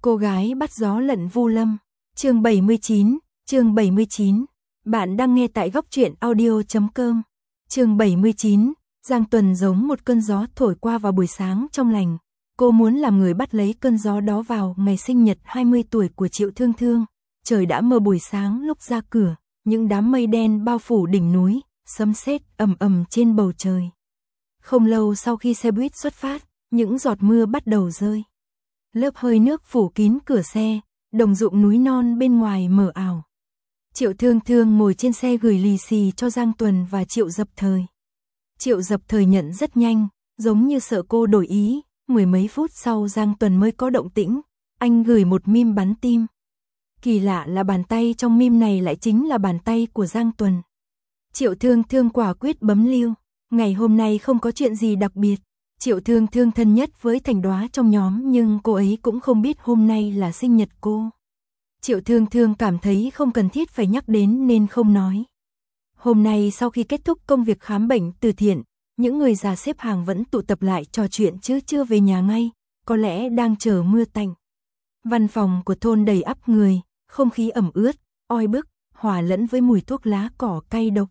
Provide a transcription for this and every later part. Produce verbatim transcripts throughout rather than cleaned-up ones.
Cô gái bắt gió lận Vu Lâm, chương bảy mươi chín, chương bảy mươi chín. Bạn đang nghe tại góc truyện audio chấm com. Chương bảy mươi chín, Giang Tuần giống một cơn gió thổi qua vào buổi sáng trong lành. Cô muốn làm người bắt lấy cơn gió đó vào ngày sinh nhật hai mươi tuổi của Triệu Thương Thương. Trời đã mờ buổi sáng lúc ra cửa, những đám mây đen bao phủ đỉnh núi, sấm sét ầm ầm trên bầu trời. Không lâu sau khi xe buýt xuất phát, những giọt mưa bắt đầu rơi. Lớp hơi nước phủ kín cửa xe, đồng ruộng núi non bên ngoài mờ ảo. Triệu Thương Thương ngồi trên xe gửi lì xì cho Giang Tuần và Triệu Dập Thời. Triệu Dập Thời nhận rất nhanh, giống như sợ cô đổi ý, mười mấy phút sau Giang Tuần mới có động tĩnh, anh gửi một meme bắn tim. Kỳ lạ là bàn tay trong meme này lại chính là bàn tay của Giang Tuần. Triệu Thương Thương quả quyết bấm lưu, ngày hôm nay không có chuyện gì đặc biệt. Triệu Thương Thương thân nhất với Thành Đoá trong nhóm nhưng cô ấy cũng không biết hôm nay là sinh nhật cô. Triệu Thương Thương cảm thấy không cần thiết phải nhắc đến nên không nói. Hôm nay sau khi kết thúc công việc khám bệnh từ thiện, những người già xếp hàng vẫn tụ tập lại trò chuyện chứ chưa về nhà ngay, có lẽ đang chờ mưa tạnh. Văn phòng của thôn đầy ắp người, không khí ẩm ướt, oi bức, hòa lẫn với mùi thuốc lá cỏ cay độc.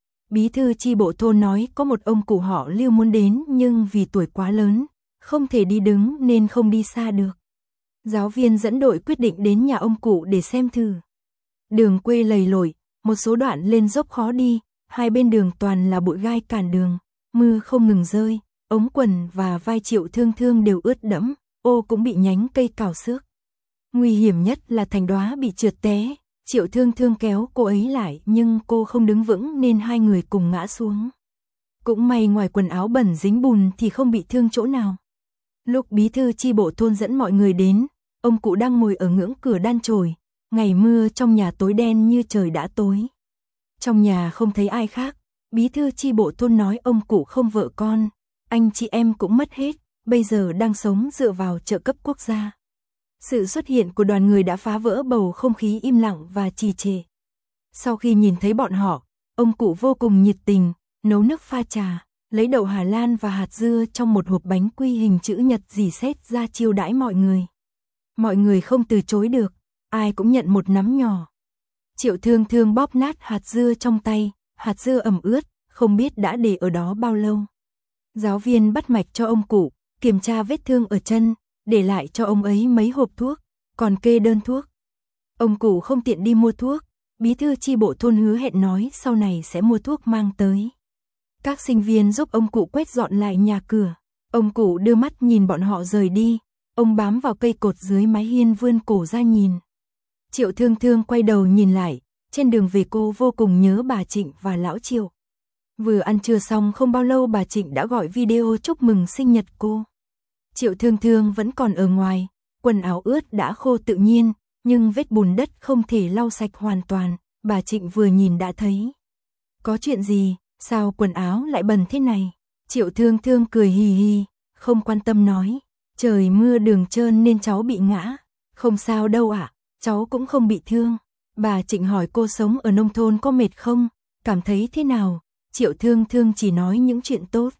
Bí thư chi bộ thôn nói có một ông cụ họ Lưu muốn đến nhưng vì tuổi quá lớn, không thể đi đứng nên không đi xa được. Giáo viên dẫn đội quyết định đến nhà ông cụ để xem thử. Đường quê lầy lội, một số đoạn lên dốc khó đi, hai bên đường toàn là bụi gai cản đường, mưa không ngừng rơi, ống quần và vai Triệu Thương Thương đều ướt đẫm, ô cũng bị nhánh cây cào xước. Nguy hiểm nhất là Thành Đoá bị trượt té. Triệu Thương Thương kéo cô ấy lại nhưng cô không đứng vững nên hai người cùng ngã xuống. Cũng may ngoài quần áo bẩn dính bùn thì không bị thương chỗ nào. Lúc bí thư chi bộ thôn dẫn mọi người đến, ông cụ đang ngồi ở ngưỡng cửa đan chổi, ngày mưa trong nhà tối đen như trời đã tối. Trong nhà không thấy ai khác, bí thư chi bộ thôn nói ông cụ không vợ con, anh chị em cũng mất hết, bây giờ đang sống dựa vào trợ cấp quốc gia. Sự xuất hiện của đoàn người đã phá vỡ bầu không khí im lặng và trì trệ. Sau khi nhìn thấy bọn họ, ông cụ vô cùng nhiệt tình, nấu nước pha trà, lấy đậu Hà Lan và hạt dưa trong một hộp bánh quy hình chữ nhật dì xét ra chiêu đãi mọi người. Mọi người không từ chối được, ai cũng nhận một nắm nhỏ. Triệu Thương Thương bóp nát hạt dưa trong tay, hạt dưa ẩm ướt, không biết đã để ở đó bao lâu. Giáo viên bắt mạch cho ông cụ, kiểm tra vết thương ở chân, để lại cho ông ấy mấy hộp thuốc, còn kê đơn thuốc. Ông cụ không tiện đi mua thuốc, bí thư chi bộ thôn hứa hẹn nói sau này sẽ mua thuốc mang tới. Các sinh viên giúp ông cụ quét dọn lại nhà cửa, ông cụ đưa mắt nhìn bọn họ rời đi, ông bám vào cây cột dưới mái hiên vươn cổ ra nhìn. Triệu Thương Thương quay đầu nhìn lại, trên đường về cô vô cùng nhớ bà Trịnh và lão Triệu. Vừa ăn trưa xong không bao lâu bà Trịnh đã gọi video chúc mừng sinh nhật cô. Triệu Thương Thương vẫn còn ở ngoài, quần áo ướt đã khô tự nhiên, nhưng vết bùn đất không thể lau sạch hoàn toàn, bà Trịnh vừa nhìn đã thấy. Có chuyện gì, sao quần áo lại bẩn thế này? Triệu Thương Thương cười hì hì, không quan tâm nói, trời mưa đường trơn nên cháu bị ngã. Không sao đâu ạ, à, cháu cũng không bị thương. Bà Trịnh hỏi cô sống ở nông thôn có mệt không, cảm thấy thế nào? Triệu Thương Thương chỉ nói những chuyện tốt.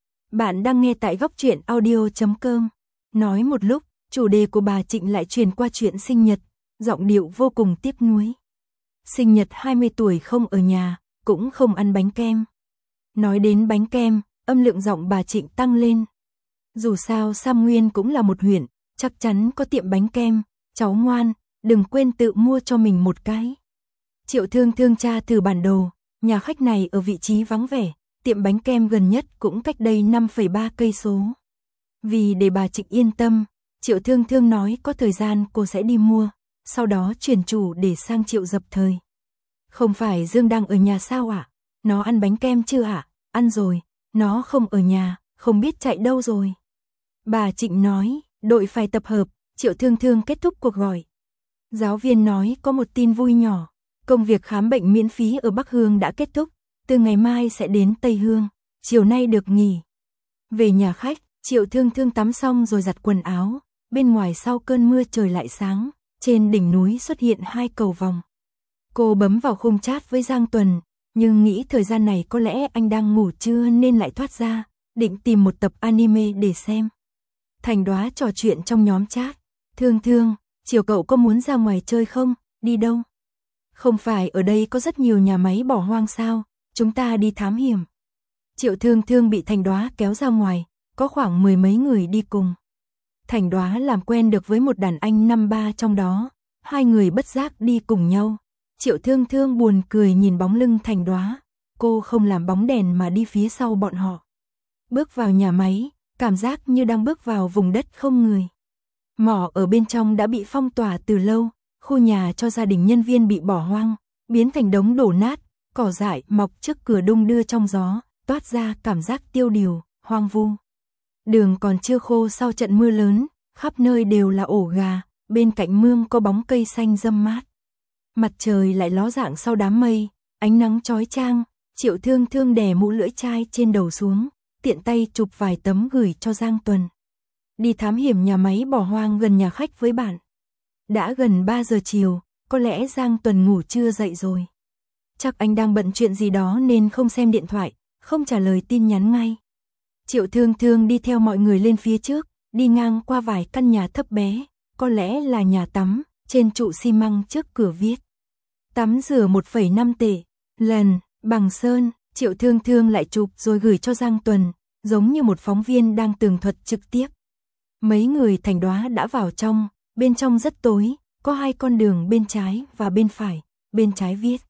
Bạn đang nghe tại góc truyện audio chấm com. Nói một lúc, chủ đề của bà Trịnh lại truyền qua chuyện sinh nhật, giọng điệu vô cùng tiếc nuối. Sinh nhật hai mươi tuổi không ở nhà, cũng không ăn bánh kem. Nói đến bánh kem, âm lượng giọng bà Trịnh tăng lên. Dù sao Sam Nguyên cũng là một huyện, chắc chắn có tiệm bánh kem, cháu ngoan, đừng quên tự mua cho mình một cái. Triệu Thương Thương tra thử bản đồ, nhà khách này ở vị trí vắng vẻ. Tiệm bánh kem gần nhất cũng cách đây năm phẩy ba cây số. Vì để bà Trịnh yên tâm, Triệu Thương Thương nói có thời gian cô sẽ đi mua, sau đó chuyển chủ để sang Triệu Dập Thời. Không phải Dương đang ở nhà sao ạ? À? Nó ăn bánh kem chưa ạ? À? Ăn rồi, nó không ở nhà, không biết chạy đâu rồi. Bà Trịnh nói, đội phải tập hợp, Triệu Thương Thương kết thúc cuộc gọi. Giáo viên nói có một tin vui nhỏ, công việc khám bệnh miễn phí ở Bắc Hương đã kết thúc. Từ ngày mai sẽ đến Tây Hương, chiều nay được nghỉ. Về nhà khách, Triệu Thương Thương tắm xong rồi giặt quần áo, bên ngoài sau cơn mưa trời lại sáng, trên đỉnh núi xuất hiện hai cầu vòng. Cô bấm vào khung chat với Giang Tuần, nhưng nghĩ thời gian này có lẽ anh đang ngủ trưa nên lại thoát ra, định tìm một tập anime để xem. Thành Đoá trò chuyện trong nhóm chat, Thương Thương, Chiều cậu có muốn ra ngoài chơi không? Đi đâu? Không phải ở đây có rất nhiều nhà máy bỏ hoang sao? Chúng ta đi thám hiểm. Triệu Thương Thương bị Thành Đoá kéo ra ngoài, có khoảng mười mấy người đi cùng. Thành Đoá làm quen được với một đàn anh năm ba trong đó, hai người bất giác đi cùng nhau. Triệu Thương Thương buồn cười nhìn bóng lưng Thành Đoá, cô không làm bóng đèn mà đi phía sau bọn họ. Bước vào nhà máy, cảm giác như đang bước vào vùng đất không người. Mỏ ở bên trong đã bị phong tỏa từ lâu, khu nhà cho gia đình nhân viên bị bỏ hoang, biến thành đống đổ nát, cỏ dại mọc trước cửa đung đưa trong gió, toát ra cảm giác tiêu điều, hoang vu. Đường còn chưa khô sau trận mưa lớn, khắp nơi đều là ổ gà, bên cạnh mương có bóng cây xanh râm mát. Mặt trời lại ló dạng sau đám mây, ánh nắng chói chang, Triệu Thương Thương đè mũ lưỡi chai trên đầu xuống, tiện tay chụp vài tấm gửi cho Giang Tuần. Đi thám hiểm nhà máy bỏ hoang gần nhà khách với bạn. Đã gần ba giờ chiều, có lẽ Giang Tuần ngủ chưa dậy rồi. Chắc anh đang bận chuyện gì đó nên không xem điện thoại, không trả lời tin nhắn ngay. Triệu Thương Thương đi theo mọi người lên phía trước, đi ngang qua vài căn nhà thấp bé, có lẽ là nhà tắm, trên trụ xi măng trước cửa viết. Tắm rửa một phẩy năm tệ, lần, bằng sơn, Triệu Thương Thương lại chụp rồi gửi cho Giang Tuần, giống như một phóng viên đang tường thuật trực tiếp. Mấy người Thành Đoá đã vào trong, bên trong rất tối, có hai con đường bên trái và bên phải, bên trái viết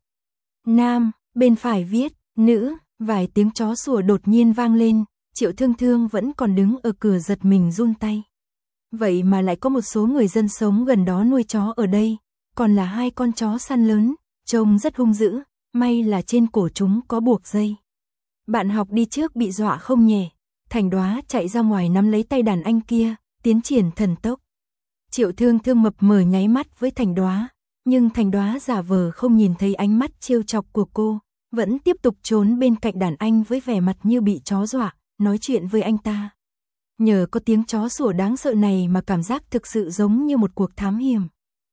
nam, bên phải viết nữ, vài tiếng chó sủa đột nhiên vang lên, Triệu Thương Thương vẫn còn đứng ở cửa giật mình run tay. Vậy mà lại có một số người dân sống gần đó nuôi chó ở đây, còn là hai con chó săn lớn, trông rất hung dữ, may là trên cổ chúng có buộc dây. Bạn học đi trước bị dọa không nhẹ, Thành Đoá chạy ra ngoài nắm lấy tay đàn anh kia, tiến triển thần tốc. Triệu Thương Thương mập mờ nháy mắt với Thành Đoá, nhưng Thành Đoá giả vờ không nhìn thấy ánh mắt trêu chọc của cô, vẫn tiếp tục trốn bên cạnh đàn anh với vẻ mặt như bị chó dọa, nói chuyện với anh ta. Nhờ có tiếng chó sủa đáng sợ này mà cảm giác thực sự giống như một cuộc thám hiểm.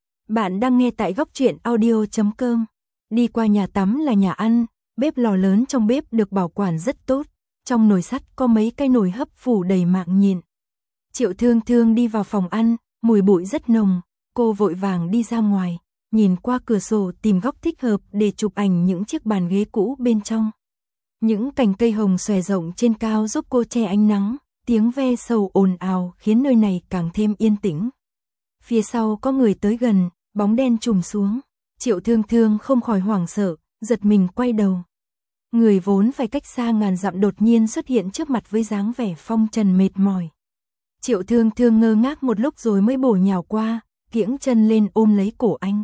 Bạn đang nghe tại góc truyện audio chấm com. Đi qua nhà tắm là nhà ăn, bếp lò lớn trong bếp được bảo quản rất tốt, trong nồi sắt có mấy cái nồi hấp phủ đầy mạng nhện. Triệu Thương Thương đi vào phòng ăn, mùi bụi rất nồng, cô vội vàng đi ra ngoài, nhìn qua cửa sổ tìm góc thích hợp để chụp ảnh những chiếc bàn ghế cũ bên trong. Những cành cây hồng xòe rộng trên cao giúp cô che ánh nắng, tiếng ve sầu ồn ào khiến nơi này càng thêm yên tĩnh. Phía sau có người tới gần, bóng đen trùm xuống, Triệu Thương Thương không khỏi hoảng sợ, giật mình quay đầu. Người vốn phải cách xa ngàn dặm đột nhiên xuất hiện trước mặt với dáng vẻ phong trần mệt mỏi. Triệu Thương Thương ngơ ngác một lúc rồi mới bổ nhào qua, kiễng chân lên ôm lấy cổ anh.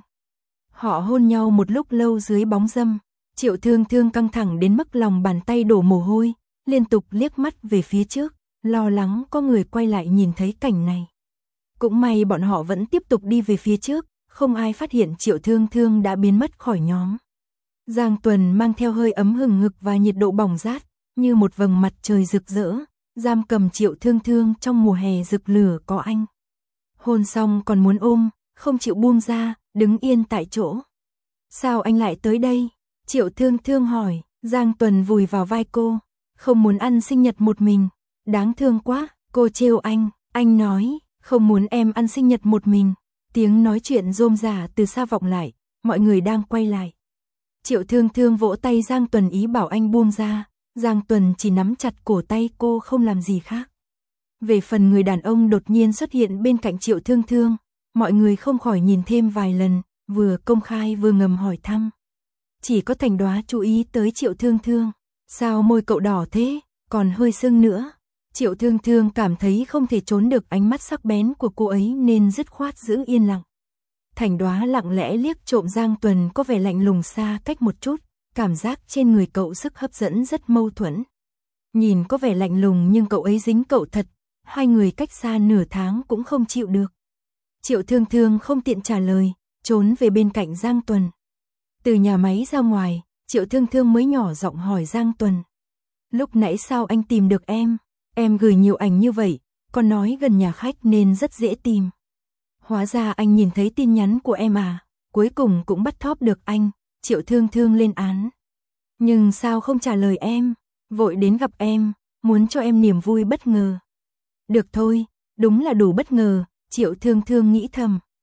Họ hôn nhau một lúc lâu dưới bóng râm, Triệu Thương Thương căng thẳng đến mức lòng bàn tay đổ mồ hôi, liên tục liếc mắt về phía trước, lo lắng có người quay lại nhìn thấy cảnh này. Cũng may bọn họ vẫn tiếp tục đi về phía trước, không ai phát hiện Triệu Thương Thương đã biến mất khỏi nhóm. Giang Tuần mang theo hơi ấm hừng hực và nhiệt độ bỏng rát, như một vầng mặt trời rực rỡ, giam cầm Triệu Thương Thương trong mùa hè rực lửa có anh. Hôn xong còn muốn ôm, không chịu buông ra, đứng yên tại chỗ. Sao anh lại tới đây? Triệu Thương Thương hỏi, Giang Tuần vùi vào vai cô, không muốn ăn sinh nhật một mình. Đáng thương quá, cô trêu anh, anh nói, không muốn em ăn sinh nhật một mình. Tiếng nói chuyện rôm rả từ xa vọng lại, mọi người đang quay lại. Triệu Thương Thương vỗ tay Giang Tuần ý bảo anh buông ra, Giang Tuần chỉ nắm chặt cổ tay cô không làm gì khác. Về phần người đàn ông đột nhiên xuất hiện bên cạnh Triệu Thương Thương, mọi người không khỏi nhìn thêm vài lần, vừa công khai vừa ngầm hỏi thăm. Chỉ có Thành Đoá chú ý tới Triệu Thương Thương, sao môi cậu đỏ thế, còn hơi sưng nữa. Triệu Thương Thương cảm thấy không thể trốn được ánh mắt sắc bén của cô ấy nên dứt khoát giữ yên lặng. Thành Đoá lặng lẽ liếc trộm Giang Tuần có vẻ lạnh lùng xa cách một chút, cảm giác trên người cậu sức hấp dẫn rất mâu thuẫn. Nhìn có vẻ lạnh lùng nhưng cậu ấy dính cậu thật, hai người cách xa nửa tháng cũng không chịu được. Triệu Thương Thương không tiện trả lời, trốn về bên cạnh Giang Tuần. Từ nhà máy ra ngoài, Triệu Thương Thương mới nhỏ giọng hỏi Giang Tuần. Lúc nãy sao anh tìm được em? Em gửi nhiều ảnh như vậy, còn nói gần nhà khách nên rất dễ tìm. Hóa ra anh nhìn thấy tin nhắn của em à, cuối cùng cũng bắt thóp được anh, Triệu Thương Thương lên án. Nhưng sao không trả lời em, vội đến gặp em, muốn cho em niềm vui bất ngờ. Được thôi, đúng là đủ bất ngờ, Triệu Thương Thương nghĩ thầm.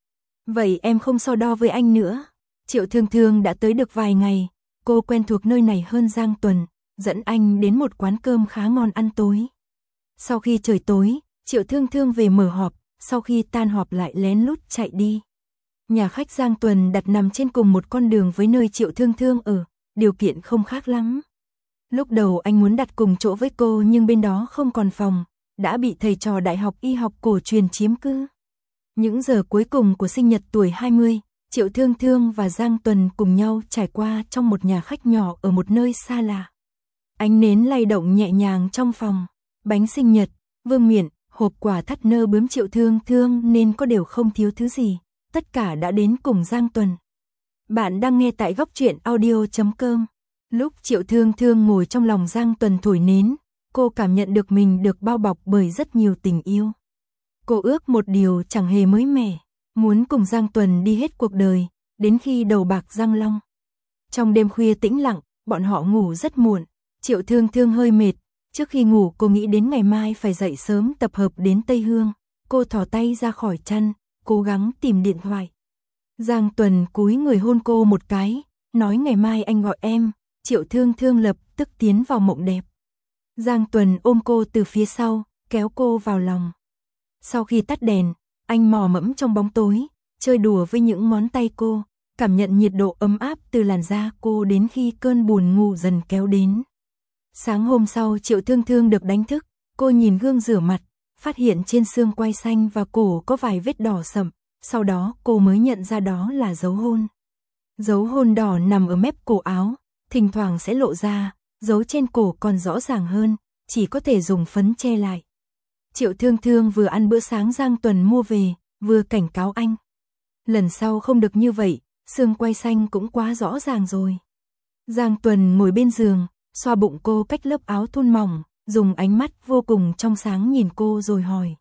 Vậy em không so đo với anh nữa. Triệu Thương Thương đã tới được vài ngày, cô quen thuộc nơi này hơn Giang Tuần, dẫn anh đến một quán cơm khá ngon ăn tối. Sau khi trời tối, Triệu Thương Thương về mở họp, sau khi tan họp lại lén lút chạy đi. Nhà khách Giang Tuần đặt nằm trên cùng một con đường với nơi Triệu Thương Thương ở, điều kiện không khác lắm. Lúc đầu anh muốn đặt cùng chỗ với cô nhưng bên đó không còn phòng, đã bị thầy trò đại học y học cổ truyền chiếm cứ. Những giờ cuối cùng của sinh nhật tuổi hai mươi, Triệu Thương Thương và Giang Tuần cùng nhau trải qua trong một nhà khách nhỏ ở một nơi xa lạ. Ánh nến lay động nhẹ nhàng trong phòng, bánh sinh nhật, vương miện, hộp quà thắt nơ bướm Triệu Thương Thương nên có đều không thiếu thứ gì, tất cả đã đến cùng Giang Tuần. Bạn đang nghe tại góc truyện audio chấm com. Lúc Triệu Thương Thương ngồi trong lòng Giang Tuần thổi nến, cô cảm nhận được mình được bao bọc bởi rất nhiều tình yêu. Cô ước một điều chẳng hề mới mẻ, muốn cùng Giang Tuần đi hết cuộc đời, đến khi đầu bạc răng long. Trong đêm khuya tĩnh lặng, bọn họ ngủ rất muộn, Triệu Thương Thương hơi mệt, trước khi ngủ cô nghĩ đến ngày mai phải dậy sớm tập hợp đến Tây Hương, cô thò tay ra khỏi chăn, cố gắng tìm điện thoại. Giang Tuần cúi người hôn cô một cái, nói ngày mai anh gọi em, Triệu Thương Thương lập tức tiến vào mộng đẹp. Giang Tuần ôm cô từ phía sau, kéo cô vào lòng. Sau khi tắt đèn, anh mò mẫm trong bóng tối, chơi đùa với những ngón tay cô, cảm nhận nhiệt độ ấm áp từ làn da cô đến khi cơn buồn ngủ dần kéo đến. Sáng hôm sau Triệu Thương Thương được đánh thức, cô nhìn gương rửa mặt, phát hiện trên xương quai xanh và cổ có vài vết đỏ sậm, sau đó cô mới nhận ra đó là dấu hôn. Dấu hôn đỏ nằm ở mép cổ áo, thỉnh thoảng sẽ lộ ra, dấu trên cổ còn rõ ràng hơn, chỉ có thể dùng phấn che lại. Triệu Thương Thương vừa ăn bữa sáng Giang Tuần mua về, vừa cảnh cáo anh. Lần sau không được như vậy, xương quai xanh cũng quá rõ ràng rồi. Giang Tuần ngồi bên giường, xoa bụng cô cách lớp áo thun mỏng, dùng ánh mắt vô cùng trong sáng nhìn cô rồi hỏi.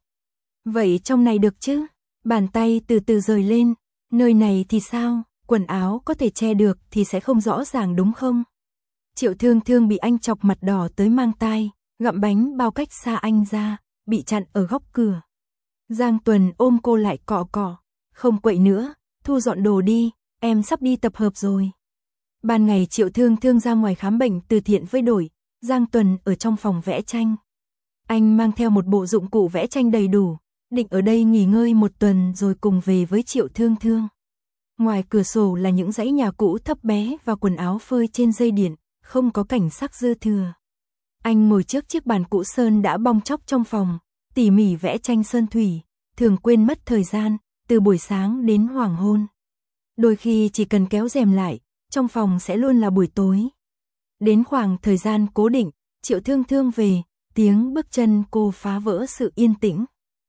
Vậy trong này được chứ? Bàn tay từ từ rời lên, nơi này thì sao? Quần áo có thể che được thì sẽ không rõ ràng đúng không? Triệu Thương Thương bị anh chọc mặt đỏ tới mang tai, gặm bánh bao cách xa anh ra, bị chặn ở góc cửa. Giang Tuần ôm cô lại cọ cọ, không quậy nữa, thu dọn đồ đi, em sắp đi tập hợp rồi. Ban ngày Triệu Thương Thương ra ngoài khám bệnh từ thiện với đổi, Giang Tuần ở trong phòng vẽ tranh. Anh mang theo một bộ dụng cụ vẽ tranh đầy đủ, định ở đây nghỉ ngơi một tuần rồi cùng về với Triệu Thương Thương. Ngoài cửa sổ là những dãy nhà cũ thấp bé và quần áo phơi trên dây điện, không có cảnh sắc dư thừa. Anh ngồi trước chiếc bàn cũ sơn đã bong tróc trong phòng, tỉ mỉ vẽ tranh sơn thủy, thường quên mất thời gian, từ buổi sáng đến hoàng hôn. Đôi khi chỉ cần kéo rèm lại, trong phòng sẽ luôn là buổi tối. Đến khoảng thời gian cố định, Triệu Thương Thương về, tiếng bước chân cô phá vỡ sự yên tĩnh.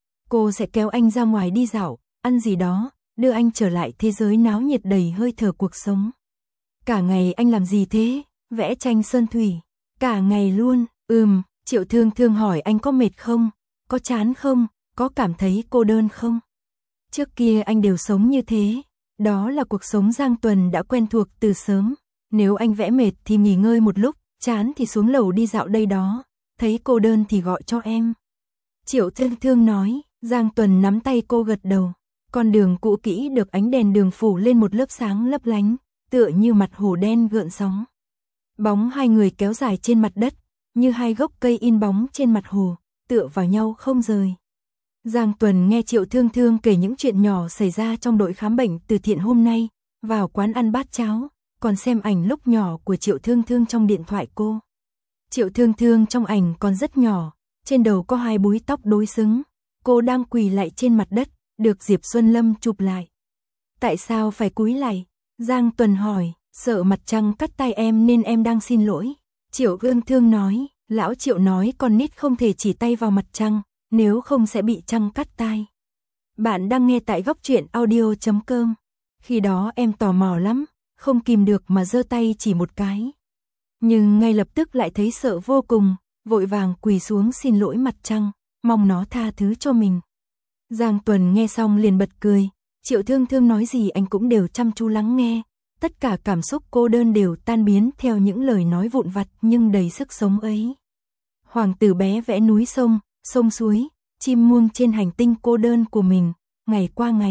Cô sẽ kéo anh ra ngoài đi dạo, ăn gì đó, đưa anh trở lại thế giới náo nhiệt đầy hơi thở cuộc sống. Cả ngày anh làm gì thế? Vẽ tranh sơn thủy. Cả ngày luôn, ừm, Triệu Thương Thương hỏi anh có mệt không? Có chán không? Có cảm thấy cô đơn không? Trước kia anh đều sống như thế. Đó là cuộc sống Giang Tuần đã quen thuộc từ sớm. Nếu anh vẽ mệt thì nghỉ ngơi một lúc, chán thì xuống lầu đi dạo đây đó. Thấy cô đơn thì gọi cho em. Triệu Thương Thương nói, Giang Tuần nắm tay cô gật đầu. Con đường cũ kỹ được ánh đèn đường phủ lên một lớp sáng lấp lánh, tựa như mặt hồ đen gợn sóng. Bóng hai người kéo dài trên mặt đất, như hai gốc cây in bóng trên mặt hồ, tựa vào nhau không rời. Giang Tuần nghe Triệu Thương Thương kể những chuyện nhỏ xảy ra trong đội khám bệnh từ thiện hôm nay, vào quán ăn bát cháo, còn xem ảnh lúc nhỏ của Triệu Thương Thương trong điện thoại cô. Triệu Thương Thương trong ảnh còn rất nhỏ, trên đầu có hai búi tóc đối xứng, cô đang quỳ lại trên mặt đất, được Diệp Xuân Lâm chụp lại. Tại sao phải cúi lại? Giang Tuần hỏi, sợ mặt trăng cắt tay em nên em đang xin lỗi. Triệu Thương Thương nói, lão Triệu nói con nít không thể chỉ tay vào mặt trăng, nếu không sẽ bị trăng cắt tai. Bạn đang nghe tại góc truyện audio chấm com. Khi đó em tò mò lắm, không kìm được mà giơ tay chỉ một cái. Nhưng ngay lập tức lại thấy sợ vô cùng, vội vàng quỳ xuống xin lỗi mặt trăng, mong nó tha thứ cho mình. Giang Tuần nghe xong liền bật cười, Triệu Thương Thương nói gì anh cũng đều chăm chú lắng nghe, tất cả cảm xúc cô đơn đều tan biến theo những lời nói vụn vặt nhưng đầy sức sống ấy. Hoàng tử bé vẽ núi sông, sông suối, chim muông trên hành tinh cô đơn của mình, ngày qua ngày,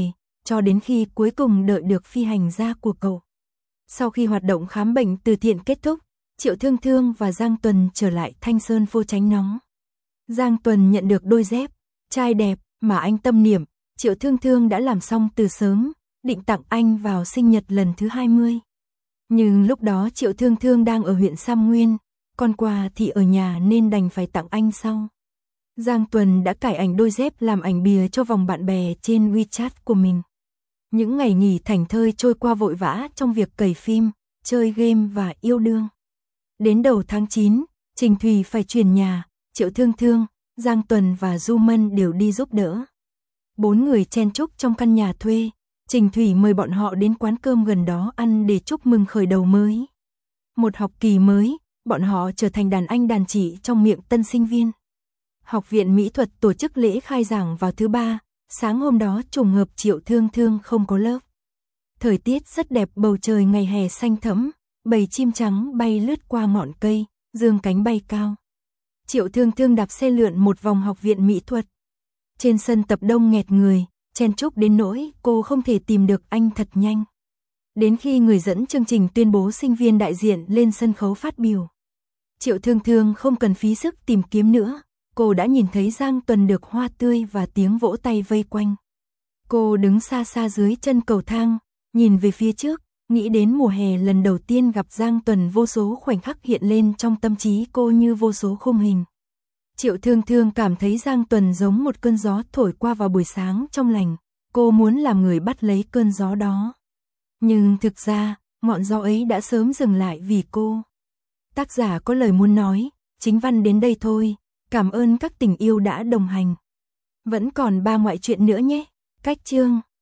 cho đến khi cuối cùng đợi được phi hành gia của cậu. Sau khi hoạt động khám bệnh từ thiện kết thúc, Triệu Thương Thương và Giang Tuần trở lại Thanh Sơn Phô tránh nóng. Giang Tuần nhận được đôi dép trai đẹp mà anh tâm niệm, Triệu Thương Thương đã làm xong từ sớm, định tặng anh vào sinh nhật lần thứ hai mươi. Nhưng lúc đó Triệu Thương Thương đang ở huyện Sam Nguyên, còn quà thì ở nhà nên đành phải tặng anh sau. Giang Tuần đã cải ảnh đôi dép làm ảnh bìa cho vòng bạn bè trên WeChat của mình. Những ngày nghỉ thảnh thơi trôi qua vội vã trong việc cày phim, chơi game và yêu đương. Đến đầu tháng chín, Trình Thùy phải chuyển nhà, Triệu Thương Thương, Giang Tuần và Du Mân đều đi giúp đỡ. Bốn người chen chúc trong căn nhà thuê, Trình Thùy mời bọn họ đến quán cơm gần đó ăn để chúc mừng khởi đầu mới. Một học kỳ mới, bọn họ trở thành đàn anh đàn chị trong miệng tân sinh viên. Học viện Mỹ thuật tổ chức lễ khai giảng vào thứ ba, sáng hôm đó trùng hợp Triệu Thương Thương không có lớp. Thời tiết rất đẹp, bầu trời ngày hè xanh thẫm, bầy chim trắng bay lướt qua ngọn cây, dương cánh bay cao. Triệu Thương Thương đạp xe lượn một vòng học viện Mỹ thuật. Trên sân tập đông nghẹt người, chen chúc đến nỗi cô không thể tìm được anh thật nhanh. Đến khi người dẫn chương trình tuyên bố sinh viên đại diện lên sân khấu phát biểu, Triệu Thương Thương không cần phí sức tìm kiếm nữa, cô đã nhìn thấy Giang Tuần được hoa tươi và tiếng vỗ tay vây quanh. Cô đứng xa xa dưới chân cầu thang, nhìn về phía trước, nghĩ đến mùa hè lần đầu tiên gặp Giang Tuần, vô số khoảnh khắc hiện lên trong tâm trí cô như vô số khung hình. Triệu Thương Thương cảm thấy Giang Tuần giống một cơn gió thổi qua vào buổi sáng trong lành, cô muốn làm người bắt lấy cơn gió đó. Nhưng thực ra, ngọn gió ấy đã sớm dừng lại vì cô. Tác giả có lời muốn nói, chính văn đến đây thôi, cảm ơn các tình yêu đã đồng hành. Vẫn còn ba ngoại truyện nữa nhé. Cách chương